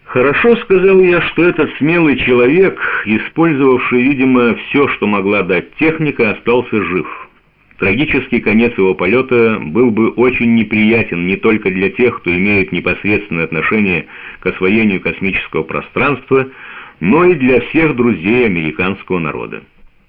Хорошо, сказал я, что этот смелый человек, использовавший, видимо, все, что могла дать техника, остался жив. Трагический конец его полета был бы очень неприятен не только для тех, кто имеет непосредственное отношение к освоению космического пространства, но и для всех друзей американского народа.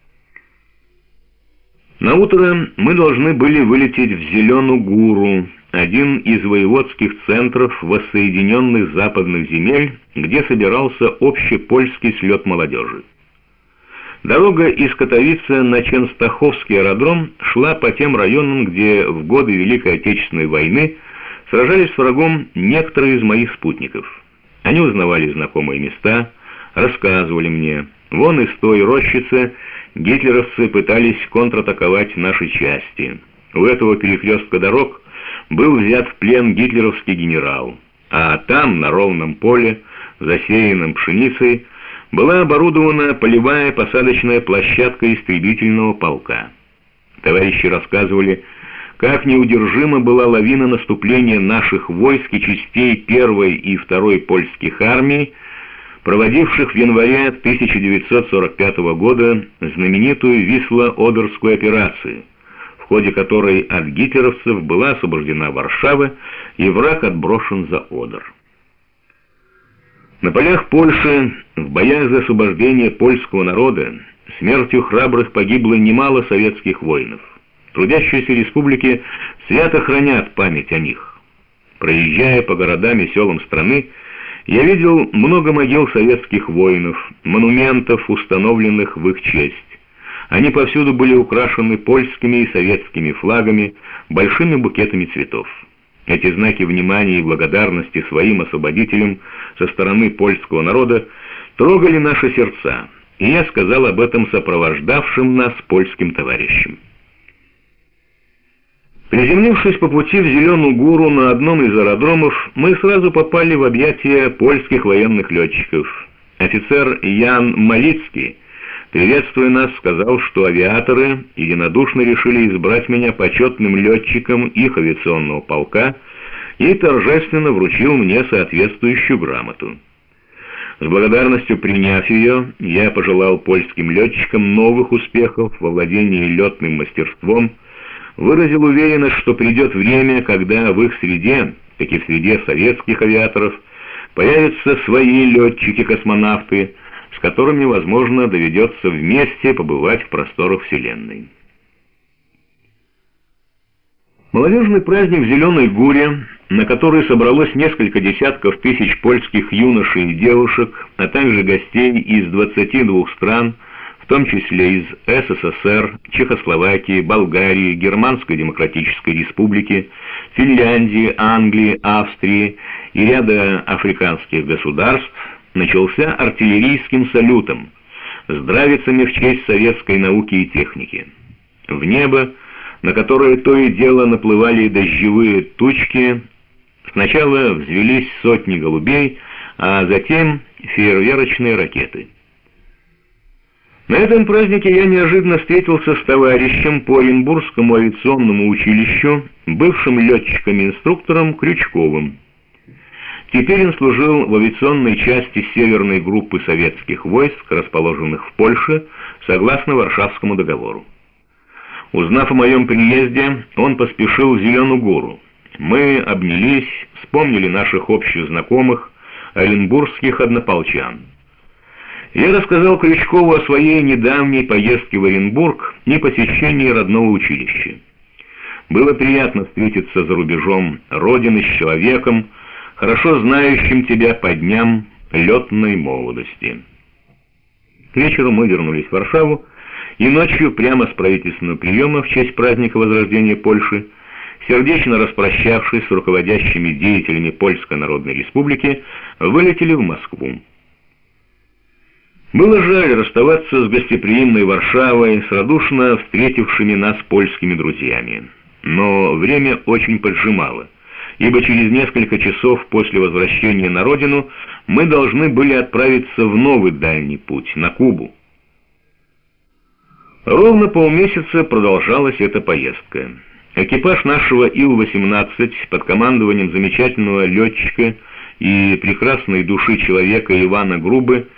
На утро мы должны были вылететь в Зелену-Гуру, один из воеводских центров воссоединенных западных земель, где собирался общепольский слет молодежи. Дорога из Катовицы на Ченстаховский аэродром шла по тем районам, где в годы Великой Отечественной войны сражались с врагом некоторые из моих спутников. Они узнавали знакомые места, рассказывали мне: вон из той рощицы гитлеровцы пытались контратаковать наши части. У этого перекрестка дорог был взят в плен гитлеровский генерал, а там, на ровном поле, засеянном пшеницей, была оборудована полевая посадочная площадка истребительного полка. Товарищи рассказывали, как неудержима была лавина наступления наших войск и частей 1-й и 2-й польских армий, проводивших в январе 1945 года знаменитую Висло-Одерскую операцию, в ходе которой от гитлеровцев была освобождена Варшава и враг отброшен за Одер. На полях Польши, в боях за освобождение польского народа, смертью храбрых погибло немало советских воинов. Трудящиеся республики свято хранят память о них. Проезжая по городам и селам страны, я видел много могил советских воинов, монументов, установленных в их честь. Они повсюду были украшены польскими и советскими флагами, большими букетами цветов. Эти знаки внимания и благодарности своим освободителям со стороны польского народа трогали наши сердца, и я сказал об этом сопровождавшим нас польским товарищам. Приземлившись по пути в Зеленую-Гуру на одном из аэродромов, мы сразу попали в объятия польских военных летчиков. Офицер Ян Малицкий, приветствуя нас, сказал, что авиаторы единодушно решили избрать меня почетным летчиком их авиационного полка и торжественно вручил мне соответствующую грамоту. С благодарностью приняв ее, я пожелал польским летчикам новых успехов во владении летным мастерством, выразил уверенность, что придет время, когда в их среде, как и в среде советских авиаторов, появятся свои летчики-космонавты, с которыми, возможно, доведется вместе побывать в просторах Вселенной. Молодежный праздник в Зеленой Гуре, на который собралось несколько десятков тысяч польских юношей и девушек, а также гостей из 22 стран, в том числе из СССР, Чехословакии, Болгарии, Германской Демократической Республики, Финляндии, Англии, Австрии и ряда африканских государств, начался артиллерийским салютом, здравицами в честь советской науки и техники. В небо, на которое то и дело наплывали дождевые тучки, сначала взвелись сотни голубей, а затем фейерверочные ракеты. На этом празднике я неожиданно встретился с товарищем по Оренбургскому авиационному училищу, бывшим летчиком-инструктором Крючковым. Теперь он служил в авиационной части северной группы советских войск, расположенных в Польше, согласно Варшавскому договору. Узнав о моем приезде, он поспешил в Зеленую Гуру. Мы обнялись, вспомнили наших общих знакомых, оренбургских однополчан. Я рассказал Крючкову о своей недавней поездке в Оренбург и посещении родного училища. Было приятно встретиться за рубежом родины с человеком, хорошо знающим тебя по дням летной молодости. К вечеру мы вернулись в Варшаву, и ночью, прямо с правительственного приема в честь праздника Возрождения Польши, сердечно распрощавшись с руководящими деятелями Польской Народной Республики, вылетели в Москву. Было жаль расставаться с гостеприимной Варшавой, с радушно встретившими нас польскими друзьями. Но время очень поджимало, ибо через несколько часов после возвращения на родину мы должны были отправиться в новый дальний путь, на Кубу. Ровно полмесяца продолжалась эта поездка. Экипаж нашего Ил-18 под командованием замечательного летчика и прекрасной души человека Ивана Грубы